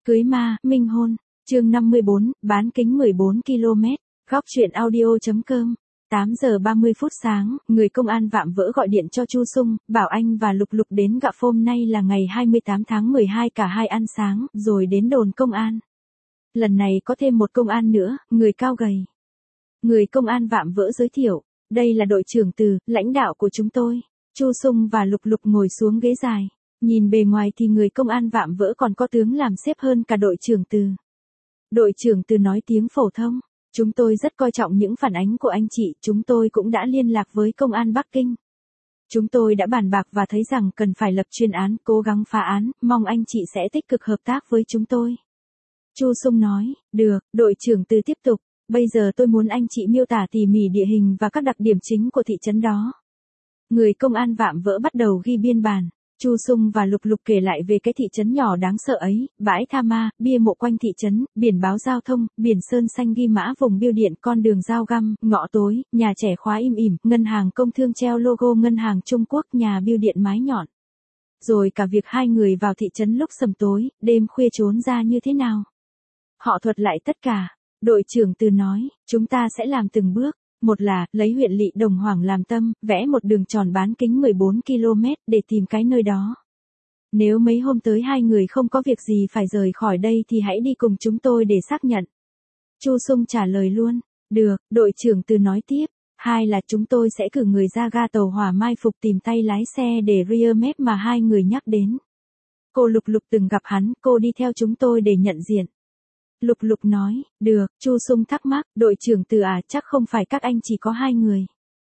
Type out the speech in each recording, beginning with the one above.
Cưới ma, minh hôn. Chương 54, bán kính 14 km. Góc truyện audio.com. 8 giờ 30 phút sáng, người công an vạm vỡ gọi điện cho Chu Sung, bảo anh và Lục Lục đến gặp hôm nay là ngày 28 tháng 12 cả hai ăn sáng, rồi đến đồn công an. Lần này có thêm một công an nữa, người cao gầy. Người công an vạm vỡ giới thiệu, đây là đội trưởng Từ, lãnh đạo của chúng tôi. Chu Sung và Lục Lục ngồi xuống ghế dài. Nhìn bề ngoài thì người công an vạm vỡ còn có tướng làm xếp hơn cả đội trưởng Từ. Đội trưởng Từ nói tiếng phổ thông. Chúng tôi rất coi trọng những phản ánh của anh chị, chúng tôi cũng đã liên lạc với công an Bắc Kinh. Chúng tôi đã bàn bạc và thấy rằng cần phải lập chuyên án, cố gắng phá án, mong anh chị sẽ tích cực hợp tác với chúng tôi. Chu Sung nói, được, đội trưởng Từ tiếp tục, bây giờ tôi muốn anh chị miêu tả tỉ mỉ địa hình và các đặc điểm chính của thị trấn đó. Người công an vạm vỡ bắt đầu ghi biên bản. Chu Sung và Lục Lục kể lại về cái thị trấn nhỏ đáng sợ ấy, bãi tha ma, bia mộ quanh thị trấn, biển báo giao thông, biển sơn xanh ghi mã vùng bưu điện, con đường giao găm, ngõ tối, nhà trẻ khóa im ỉm, ngân hàng công thương treo logo ngân hàng Trung Quốc, nhà bưu điện mái nhọn. Rồi cả việc hai người vào thị trấn lúc sầm tối, đêm khuya trốn ra như thế nào. Họ thuật lại tất cả. Đội trưởng Từ nói, chúng ta sẽ làm từng bước. Một là, lấy huyện lỵ Đồng Hoảng làm tâm, vẽ một đường tròn bán kính 14 km, để tìm cái nơi đó. Nếu mấy hôm tới hai người không có việc gì phải rời khỏi đây thì hãy đi cùng chúng tôi để xác nhận. Chu Sung trả lời luôn, được, đội trưởng Từ nói tiếp. Hai là chúng tôi sẽ cử người ra ga tàu hỏa mai phục tìm tay lái xe để rear map mà hai người nhắc đến. Cô Lục Lục từng gặp hắn, cô đi theo chúng tôi để nhận diện. Lục Lục nói, được, Chu Sung thắc mắc, đội trưởng Từ à, chắc không phải các anh chỉ có hai người.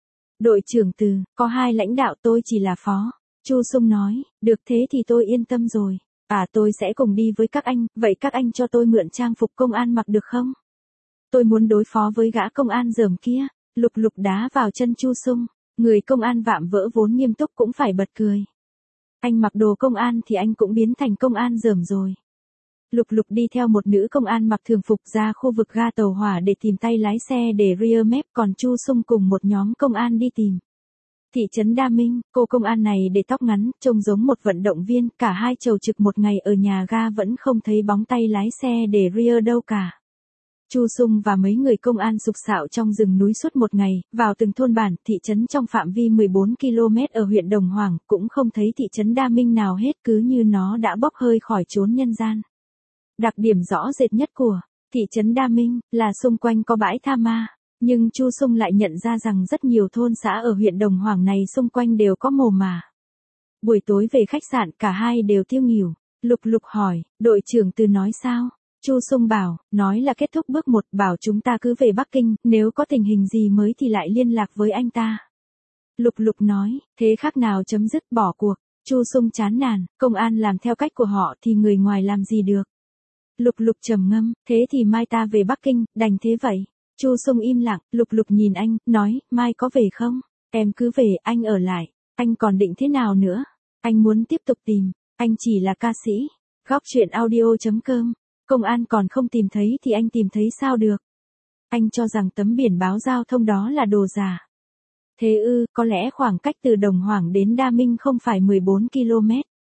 Đội trưởng Từ, có hai lãnh đạo, tôi chỉ là phó. Chu Sung nói, được thế thì tôi yên tâm rồi. Tôi sẽ cùng đi với các anh, vậy các anh cho tôi mượn trang phục công an mặc được không? Tôi muốn đối phó với gã công an dởm kia. Lục Lục đá vào chân Chu Sung, người công an vạm vỡ vốn nghiêm túc cũng phải bật cười. Anh mặc đồ công an thì anh cũng biến thành công an dởm rồi. Lục Lục đi theo một nữ công an mặc thường phục ra khu vực ga tàu hỏa để tìm tay lái xe để rear map, còn Chu Sung cùng một nhóm công an đi tìm. Thị trấn Đa Minh, cô công an này để tóc ngắn, trông giống một vận động viên, cả hai chầu trực một ngày ở nhà ga vẫn không thấy bóng tay lái xe để rear đâu cả. Chu Sung và mấy người công an sục sạo trong rừng núi suốt một ngày, vào từng thôn bản, thị trấn trong phạm vi 14 km ở huyện Đồng Hoảng, cũng không thấy thị trấn Đa Minh nào hết, cứ như nó đã bốc hơi khỏi chốn nhân gian. Đặc điểm rõ rệt nhất của thị trấn Đa Minh là xung quanh có bãi tha ma, nhưng Chu Sung lại nhận ra rằng rất nhiều thôn xã ở huyện Đồng Hoảng này xung quanh đều có mồ mả. Buổi tối về khách sạn cả hai đều tiêu nghỉu. Lục Lục hỏi, đội trưởng Từ nói sao? Chu Sung bảo, nói là kết thúc bước 1, bảo chúng ta cứ về Bắc Kinh, nếu có tình hình gì mới thì lại liên lạc với anh ta. Lục Lục nói, thế khác nào chấm dứt bỏ cuộc. Chu Sung chán nản, công an làm theo cách của họ thì người ngoài làm gì được. Lục Lục trầm ngâm, thế thì mai ta về Bắc Kinh, đành thế vậy. Chu Sung im lặng, Lục Lục nhìn anh, nói, mai có về không? Em cứ về, anh ở lại. Anh còn định thế nào nữa? Anh muốn tiếp tục tìm, anh chỉ là ca sĩ. Góc truyện audio.com. Công an còn không tìm thấy thì anh tìm thấy sao được? Anh cho rằng tấm biển báo giao thông đó là đồ giả. Thế có lẽ khoảng cách từ Đồng Hoảng đến Đa Minh không phải 14 km.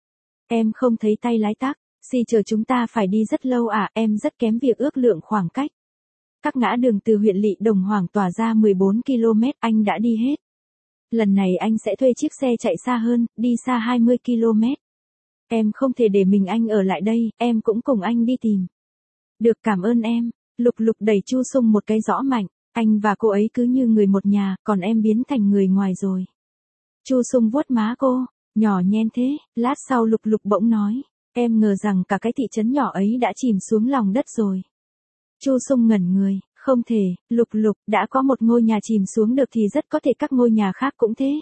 Em không thấy tay lái tắc. Chờ chúng ta phải đi rất lâu em rất kém việc ước lượng khoảng cách. Các ngã đường từ huyện lỵ Đồng Hoảng tỏa ra 14 km, anh đã đi hết. Lần này anh sẽ thuê chiếc xe chạy xa hơn, đi xa 20 km. Em không thể để mình anh ở lại đây, em cũng cùng anh đi tìm. Được, cảm ơn em. Lục Lục đẩy Chu Sung một cái rõ mạnh, anh và cô ấy cứ như người một nhà, còn em biến thành người ngoài rồi. Chu Sung vuốt má cô, nhỏ nhen thế. Lát sau Lục Lục bỗng nói, em ngờ rằng cả cái thị trấn nhỏ ấy đã chìm xuống lòng đất rồi. Chu Sung ngẩn người, không thể, Lục Lục, đã có một ngôi nhà chìm xuống được thì rất có thể các ngôi nhà khác cũng thế.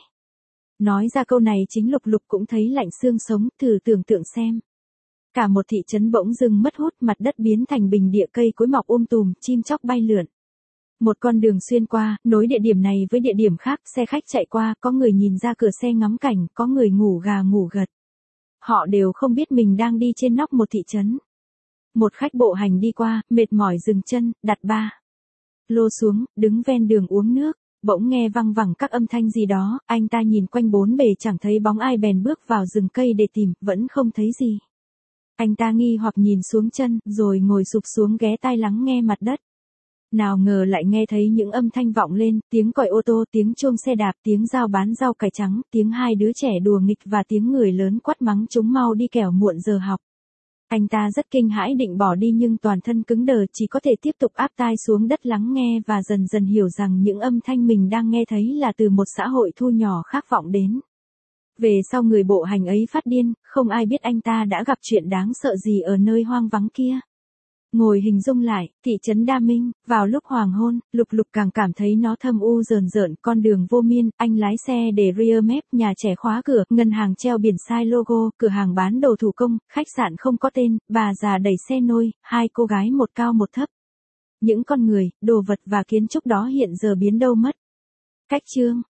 Nói ra câu này chính Lục Lục cũng thấy lạnh xương sống, thử tưởng tượng xem. Cả một thị trấn bỗng dưng mất hút, mặt đất biến thành bình địa, cây cối mọc tùm, chim chóc bay lượn. Một con đường xuyên qua, nối địa điểm này với địa điểm khác, xe khách chạy qua, có người nhìn ra cửa xe ngắm cảnh, có người ngủ gà ngủ gật. Họ đều không biết mình đang đi trên nóc một thị trấn. Một khách bộ hành đi qua, mệt mỏi dừng chân, đặt ba lô xuống, đứng ven đường uống nước. Bỗng nghe văng vẳng các âm thanh gì đó, anh ta nhìn quanh bốn bề chẳng thấy bóng ai bèn bước vào rừng cây để tìm, vẫn không thấy gì. Anh ta nghi hoặc nhìn xuống chân, rồi ngồi sụp xuống ghé tai lắng nghe mặt đất. Nào ngờ lại nghe thấy những âm thanh vọng lên, tiếng còi ô tô, tiếng chuông xe đạp, tiếng giao bán rau cải trắng, tiếng hai đứa trẻ đùa nghịch và tiếng người lớn quát mắng chúng mau đi kẻo muộn giờ học. Anh ta rất kinh hãi định bỏ đi nhưng toàn thân cứng đờ, chỉ có thể tiếp tục áp tai xuống đất lắng nghe và dần dần hiểu rằng những âm thanh mình đang nghe thấy là từ một xã hội thu nhỏ khác vọng đến. Về sau người bộ hành ấy phát điên, không ai biết anh ta đã gặp chuyện đáng sợ gì ở nơi hoang vắng kia. Ngồi hình dung lại, thị trấn Đa Minh, vào lúc hoàng hôn, Lục Lục càng cảm thấy nó thâm u rờn rợn, con đường vô miên, anh lái xe để rear map, nhà trẻ khóa cửa, ngân hàng treo biển sai logo, cửa hàng bán đồ thủ công, khách sạn không có tên, bà già đẩy xe nôi, hai cô gái một cao một thấp. Những con người, đồ vật và kiến trúc đó hiện giờ biến đâu mất. Cách chương